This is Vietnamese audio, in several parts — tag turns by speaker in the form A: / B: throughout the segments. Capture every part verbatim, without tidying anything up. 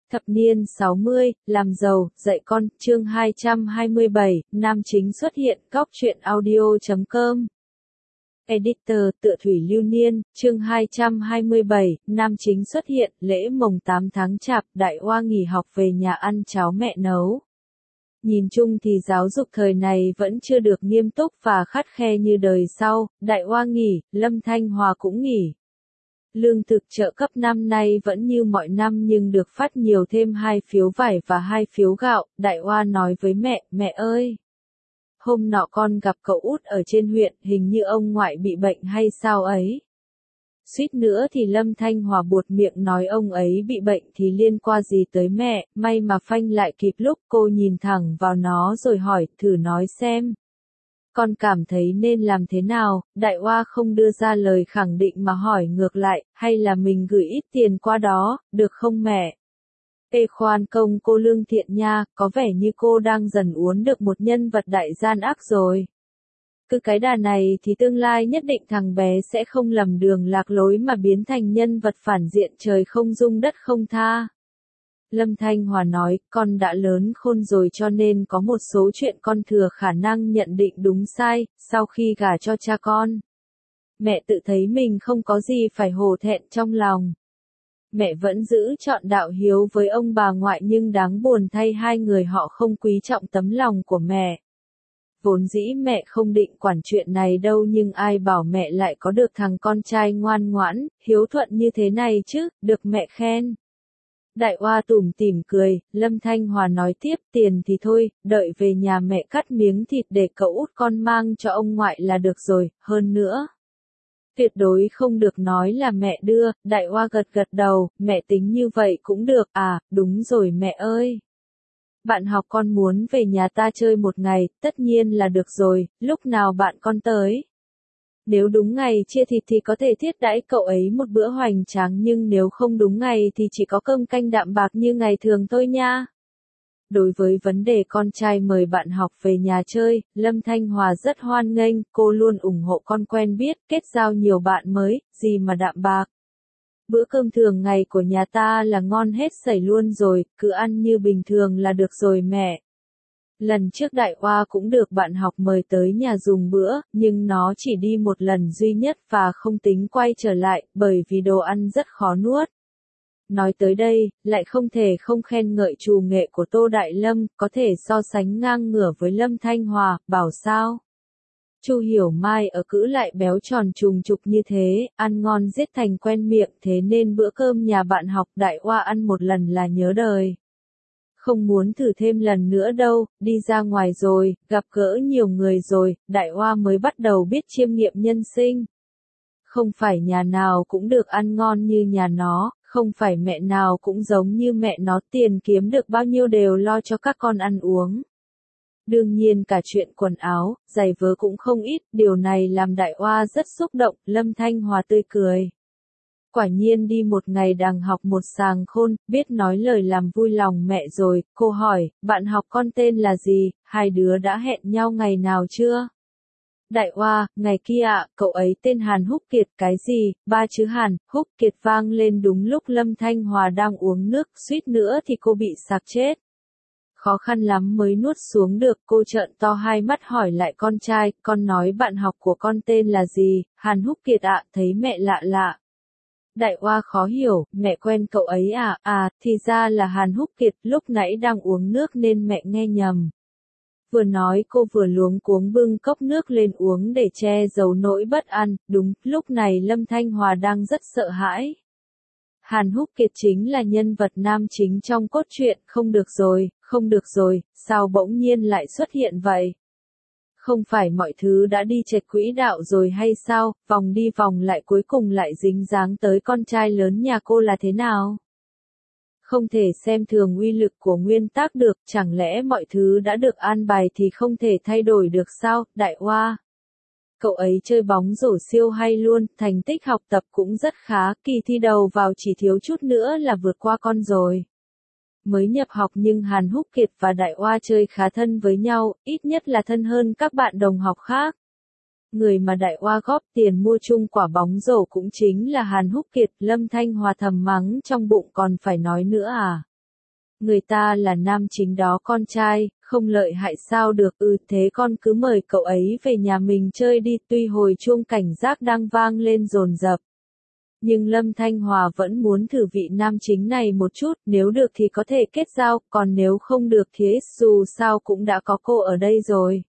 A: Thập niên sáu mươi, làm giàu, dạy con, chương hai trăm hai mươi bảy, nam chính xuất hiện, góc truyện audio chấm com. Editor, tựa thủy lưu niên, chương hai trăm hai mươi bảy, nam chính xuất hiện, lễ mồng tám tháng chạp, Đại Oa nghỉ học về nhà ăn cháo mẹ nấu. Nhìn chung thì giáo dục thời này vẫn chưa được nghiêm túc và khắt khe như đời sau, Đại Oa nghỉ, Lâm Thanh Hòa cũng nghỉ. Lương thực trợ cấp năm nay vẫn như mọi năm nhưng được phát nhiều thêm hai phiếu vải và hai phiếu gạo. Đại Oa nói với mẹ, mẹ ơi! Hôm nọ con gặp cậu út ở trên huyện, hình như ông ngoại bị bệnh hay sao ấy. Suýt nữa thì Lâm Thanh Hòa buột miệng nói ông ấy bị bệnh thì liên quan gì tới mẹ, may mà phanh lại kịp lúc. Cô nhìn thẳng vào nó rồi hỏi, thử nói xem. Con cảm thấy nên làm thế nào? Đại Oa không đưa ra lời khẳng định mà hỏi ngược lại, hay là mình gửi ít tiền qua đó, được không mẹ? Ê khoan công cô lương thiện nha, có vẻ như cô đang dần uốn được một nhân vật đại gian ác rồi. Cứ cái đà này thì tương lai nhất định thằng bé sẽ không lầm đường lạc lối mà biến thành nhân vật phản diện trời không dung đất không tha. Lâm Thanh Hòa nói, con đã lớn khôn rồi cho nên có một số chuyện con thừa khả năng nhận định đúng sai, sau khi gả cho cha con. Mẹ tự thấy mình không có gì phải hổ thẹn trong lòng. Mẹ vẫn giữ chọn đạo hiếu với ông bà ngoại nhưng đáng buồn thay hai người họ không quý trọng tấm lòng của mẹ. Vốn dĩ mẹ không định quản chuyện này đâu nhưng ai bảo mẹ lại có được thằng con trai ngoan ngoãn, hiếu thuận như thế này chứ, được mẹ khen. Đại Oa tủm tỉm cười, Lâm Thanh Hòa nói tiếp, tiền thì thôi, đợi về nhà mẹ cắt miếng thịt để cậu út con mang cho ông ngoại là được rồi, hơn nữa. Tuyệt đối không được nói là mẹ đưa. Đại Oa gật gật đầu, mẹ tính như vậy cũng được, à, đúng rồi mẹ ơi. Bạn học con muốn về nhà ta chơi một ngày, tất nhiên là được rồi, lúc nào bạn con tới. Nếu đúng ngày chia thịt thì có thể thiết đãi cậu ấy một bữa hoành tráng nhưng nếu không đúng ngày thì chỉ có cơm canh đạm bạc như ngày thường thôi nha. Đối với vấn đề con trai mời bạn học về nhà chơi, Lâm Thanh Hòa rất hoan nghênh, cô luôn ủng hộ con quen biết, kết giao nhiều bạn mới, gì mà đạm bạc. Bữa cơm thường ngày của nhà ta là ngon hết sảy luôn rồi, cứ ăn như bình thường là được rồi mẹ. Lần trước Đại Oa cũng được bạn học mời tới nhà dùng bữa, nhưng nó chỉ đi một lần duy nhất và không tính quay trở lại, bởi vì đồ ăn rất khó nuốt. Nói tới đây, lại không thể không khen ngợi trù nghệ của Tô Đại Lâm, có thể so sánh ngang ngửa với Lâm Thanh Hòa, bảo sao? Chu Hiểu Mai ở cữ lại béo tròn trùng trục như thế, ăn ngon giết thành quen miệng, thế nên bữa cơm nhà bạn học Đại Oa ăn một lần là nhớ đời. Không muốn thử thêm lần nữa đâu, đi ra ngoài rồi, gặp gỡ nhiều người rồi, Đại Oa mới bắt đầu biết chiêm nghiệm nhân sinh. Không phải nhà nào cũng được ăn ngon như nhà nó, không phải mẹ nào cũng giống như mẹ nó, tiền kiếm được bao nhiêu đều lo cho các con ăn uống. Đương nhiên cả chuyện quần áo, giày vớ cũng không ít, điều này làm Đại Oa rất xúc động. Lâm Thanh Hòa tươi cười. Quả nhiên đi một ngày đàng học một sàng khôn, biết nói lời làm vui lòng mẹ rồi. Cô hỏi, bạn học con tên là gì, hai đứa đã hẹn nhau ngày nào chưa? Đại Oa, ngày kia ạ, cậu ấy tên Hàn Húc Kiệt. Cái gì? Ba chữ Hàn, Húc Kiệt vang lên đúng lúc Lâm Thanh Hòa đang uống nước, suýt nữa thì cô bị sặc chết. Khó khăn lắm mới nuốt xuống được, cô trợn to hai mắt hỏi lại con trai, con nói bạn học của con tên là gì? Hàn Húc Kiệt ạ, thấy mẹ lạ lạ. Đại Oa khó hiểu, mẹ quen cậu ấy à? À, thì ra là Hàn Húc Kiệt, lúc nãy đang uống nước nên mẹ nghe nhầm. Vừa nói cô vừa luống cuống bưng cốc nước lên uống để che giấu nỗi bất an. Đúng, lúc này Lâm Thanh Hòa đang rất sợ hãi. Hàn Húc Kiệt chính là nhân vật nam chính trong cốt truyện, không được rồi, không được rồi, sao bỗng nhiên lại xuất hiện vậy? Không phải mọi thứ đã đi chệch quỹ đạo rồi hay sao, vòng đi vòng lại cuối cùng lại dính dáng tới con trai lớn nhà cô là thế nào? Không thể xem thường uy lực của nguyên tắc được, chẳng lẽ mọi thứ đã được an bài thì không thể thay đổi được sao, Đại Oa? Cậu ấy chơi bóng rổ siêu hay luôn, thành tích học tập cũng rất khá, kỳ thi đầu vào chỉ thiếu chút nữa là vượt qua con rồi. Mới nhập học nhưng Hàn Húc Kiệt và Đại Oa chơi khá thân với nhau, ít nhất là thân hơn các bạn đồng học khác. Người mà Đại Oa góp tiền mua chung quả bóng rổ cũng chính là Hàn Húc Kiệt. Lâm Thanh Hòa thầm mắng trong bụng, còn phải nói nữa à? Người ta là nam chính đó con trai, không lợi hại sao được ư, thế con cứ mời cậu ấy về nhà mình chơi đi. Tuy hồi chuông cảnh giác đang vang lên dồn dập, nhưng Lâm Thanh Hòa vẫn muốn thử vị nam chính này một chút, nếu được thì có thể kết giao, còn nếu không được thì dù sao cũng đã có cô ở đây rồi.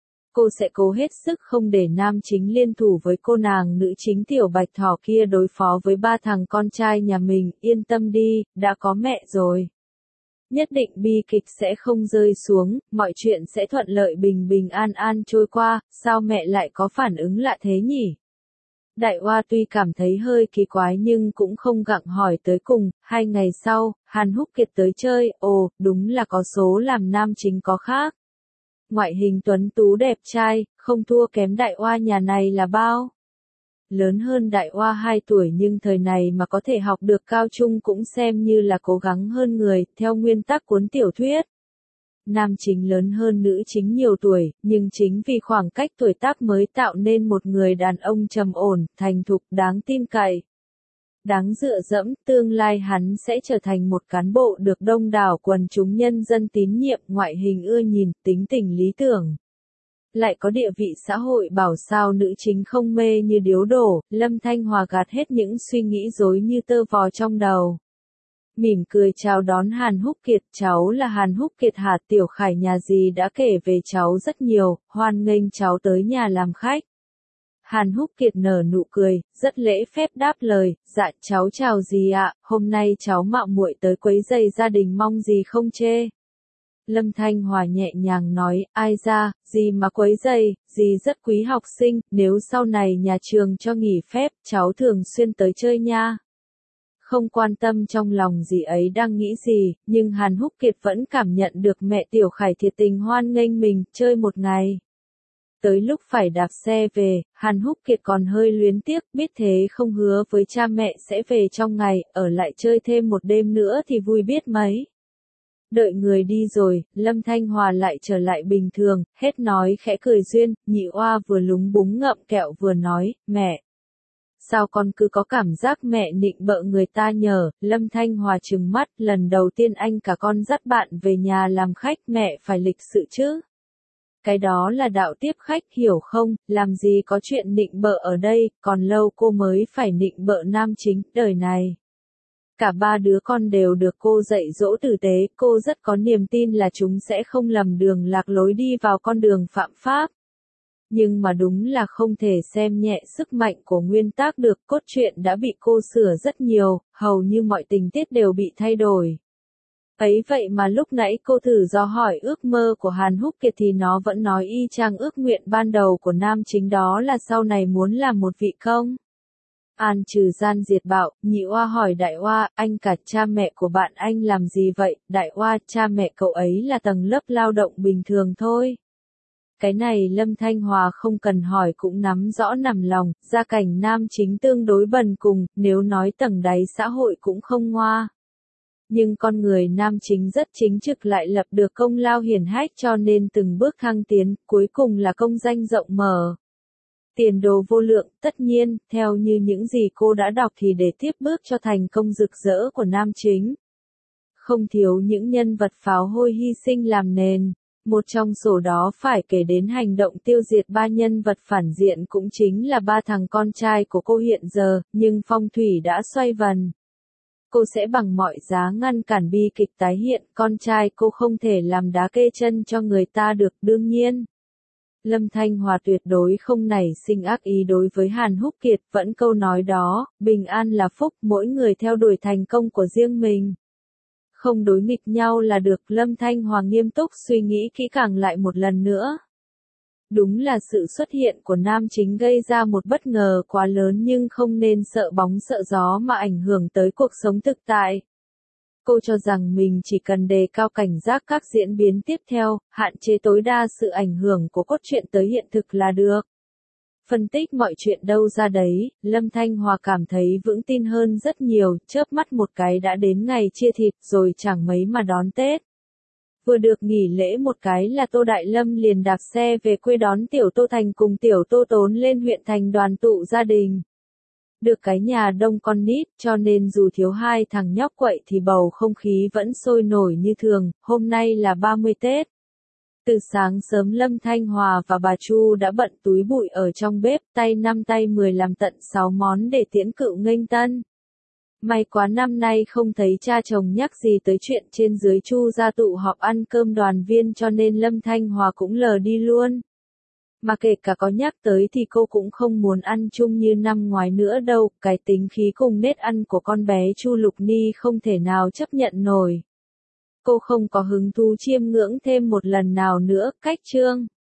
A: Cô sẽ cố hết sức không để nam chính liên thủ với cô nàng nữ chính Tiểu Bạch Thỏ kia đối phó với ba thằng con trai nhà mình, yên tâm đi, đã có mẹ rồi. Nhất định bi kịch sẽ không rơi xuống, mọi chuyện sẽ thuận lợi bình bình an an trôi qua, sao mẹ lại có phản ứng lạ thế nhỉ? Đại Oa tuy cảm thấy hơi kỳ quái nhưng cũng không gặng hỏi tới cùng. Hai ngày sau, Hàn Húc Kiệt tới chơi, ồ, đúng là có số làm nam chính có khác. Ngoại hình tuấn tú đẹp trai, không thua kém Đại Oa nhà này là bao. Lớn hơn Đại Oa hai tuổi nhưng thời này mà có thể học được cao trung cũng xem như là cố gắng hơn người, theo nguyên tắc cuốn tiểu thuyết. Nam chính lớn hơn nữ chính nhiều tuổi, nhưng chính vì khoảng cách tuổi tác mới tạo nên một người đàn ông trầm ổn, thành thục, đáng tin cậy. Đáng dựa dẫm, tương lai hắn sẽ trở thành một cán bộ được đông đảo quần chúng nhân dân tín nhiệm, ngoại hình ưa nhìn, tính tình lý tưởng. Lại có địa vị xã hội bảo sao nữ chính không mê như điếu đổ. Lâm Thanh Hòa gạt hết những suy nghĩ rối như tơ vò trong đầu. Mỉm cười chào đón Hàn Húc Kiệt, cháu là Hàn Húc Kiệt hả? Tiểu Khải nhà dì đã kể về cháu rất nhiều, hoan nghênh cháu tới nhà làm khách. Hàn Húc Kiệt nở nụ cười, rất lễ phép đáp lời, dạ cháu chào dì ạ, hôm nay cháu mạo muội tới quấy rầy gia đình mong dì không chê. Lâm Thanh Hòa nhẹ nhàng nói, ai ra, dì mà quấy rầy, dì rất quý học sinh, nếu sau này nhà trường cho nghỉ phép, cháu thường xuyên tới chơi nha. Không quan tâm trong lòng dì ấy đang nghĩ gì, nhưng Hàn Húc Kiệt vẫn cảm nhận được mẹ Tiểu Khải thiệt tình hoan nghênh mình, chơi một ngày. Tới lúc phải đạp xe về, Hàn Húc Kiệt còn hơi luyến tiếc, biết thế không hứa với cha mẹ sẽ về trong ngày, ở lại chơi thêm một đêm nữa thì vui biết mấy. Đợi người đi rồi, Lâm Thanh Hòa lại trở lại bình thường, hết nói khẽ cười duyên, Nhị Oa vừa lúng búng ngậm kẹo vừa nói, mẹ. Sao con cứ có cảm giác mẹ nịnh bợ người ta nhờ? Lâm Thanh Hòa trừng mắt, lần đầu tiên anh cả con dắt bạn về nhà làm khách, mẹ phải lịch sự chứ. Cái đó là đạo tiếp khách hiểu không, làm gì có chuyện nịnh bợ ở đây, còn lâu cô mới phải nịnh bợ nam chính, đời này. Cả ba đứa con đều được cô dạy dỗ tử tế, cô rất có niềm tin là chúng sẽ không lầm đường lạc lối đi vào con đường phạm pháp. Nhưng mà đúng là không thể xem nhẹ sức mạnh của nguyên tác được, cốt truyện đã bị cô sửa rất nhiều, hầu như mọi tình tiết đều bị thay đổi. Ấy vậy mà lúc nãy cô thử do hỏi ước mơ của Hàn Húc Kiệt thì nó vẫn nói y chang ước nguyện ban đầu của nam chính, đó là sau này muốn làm một vị công an trừ gian diệt bạo. Nhị Oa hỏi Đại Oa, anh cả cha mẹ của bạn anh làm gì vậy? Đại Oa, cha mẹ cậu ấy là tầng lớp lao động bình thường thôi. Cái này Lâm Thanh Hòa không cần hỏi cũng nắm rõ nằm lòng, gia cảnh nam chính tương đối bần cùng, nếu nói tầng đáy xã hội cũng không ngoa. Nhưng con người nam chính rất chính trực, lại lập được công lao hiển hách cho nên từng bước thăng tiến, cuối cùng là công danh rộng mở. Tiền đồ vô lượng, tất nhiên, theo như những gì cô đã đọc thì để tiếp bước cho thành công rực rỡ của nam chính. Không thiếu những nhân vật pháo hôi hy sinh làm nền. Một trong số đó phải kể đến hành động tiêu diệt ba nhân vật phản diện cũng chính là ba thằng con trai của cô hiện giờ, nhưng phong thủy đã xoay vần. Cô sẽ bằng mọi giá ngăn cản bi kịch tái hiện, con trai cô không thể làm đá kê chân cho người ta được, đương nhiên. Lâm Thanh Hòa tuyệt đối không nảy sinh ác ý đối với Hàn Húc Kiệt, vẫn câu nói đó, bình an là phúc, mỗi người theo đuổi thành công của riêng mình. Không đối nghịch nhau là được. Lâm Thanh Hòa nghiêm túc suy nghĩ kỹ càng lại một lần nữa. Đúng là sự xuất hiện của nam chính gây ra một bất ngờ quá lớn, nhưng không nên sợ bóng sợ gió mà ảnh hưởng tới cuộc sống thực tại. Cô cho rằng mình chỉ cần đề cao cảnh giác các diễn biến tiếp theo, hạn chế tối đa sự ảnh hưởng của cốt truyện tới hiện thực là được. Phân tích mọi chuyện đâu ra đấy, Lâm Thanh Hòa cảm thấy vững tin hơn rất nhiều, chớp mắt một cái đã đến ngày chia thịt rồi chẳng mấy mà đón Tết. Vừa được nghỉ lễ một cái là Tô Đại Lâm liền đạp xe về quê đón Tiểu Tô Thành cùng Tiểu Tô Tốn lên huyện thành đoàn tụ gia đình. Được cái nhà đông con nít, cho nên dù thiếu hai thằng nhóc quậy thì bầu không khí vẫn sôi nổi như thường, hôm nay là ba mươi Tết. Từ sáng sớm Lâm Thanh Hòa và bà Chu đã bận túi bụi ở trong bếp, tay năm tay mười làm tận sáu món để tiễn cựu nghênh tân. May quá năm nay không thấy cha chồng nhắc gì tới chuyện trên dưới Chu gia tụ họp ăn cơm đoàn viên cho nên Lâm Thanh Hòa cũng lờ đi luôn. Mà kể cả có nhắc tới thì cô cũng không muốn ăn chung như năm ngoái nữa đâu, cái tính khí cùng nết ăn của con bé Chu Lục Ni không thể nào chấp nhận nổi. Cô không có hứng thú chiêm ngưỡng thêm một lần nào nữa, cách chương.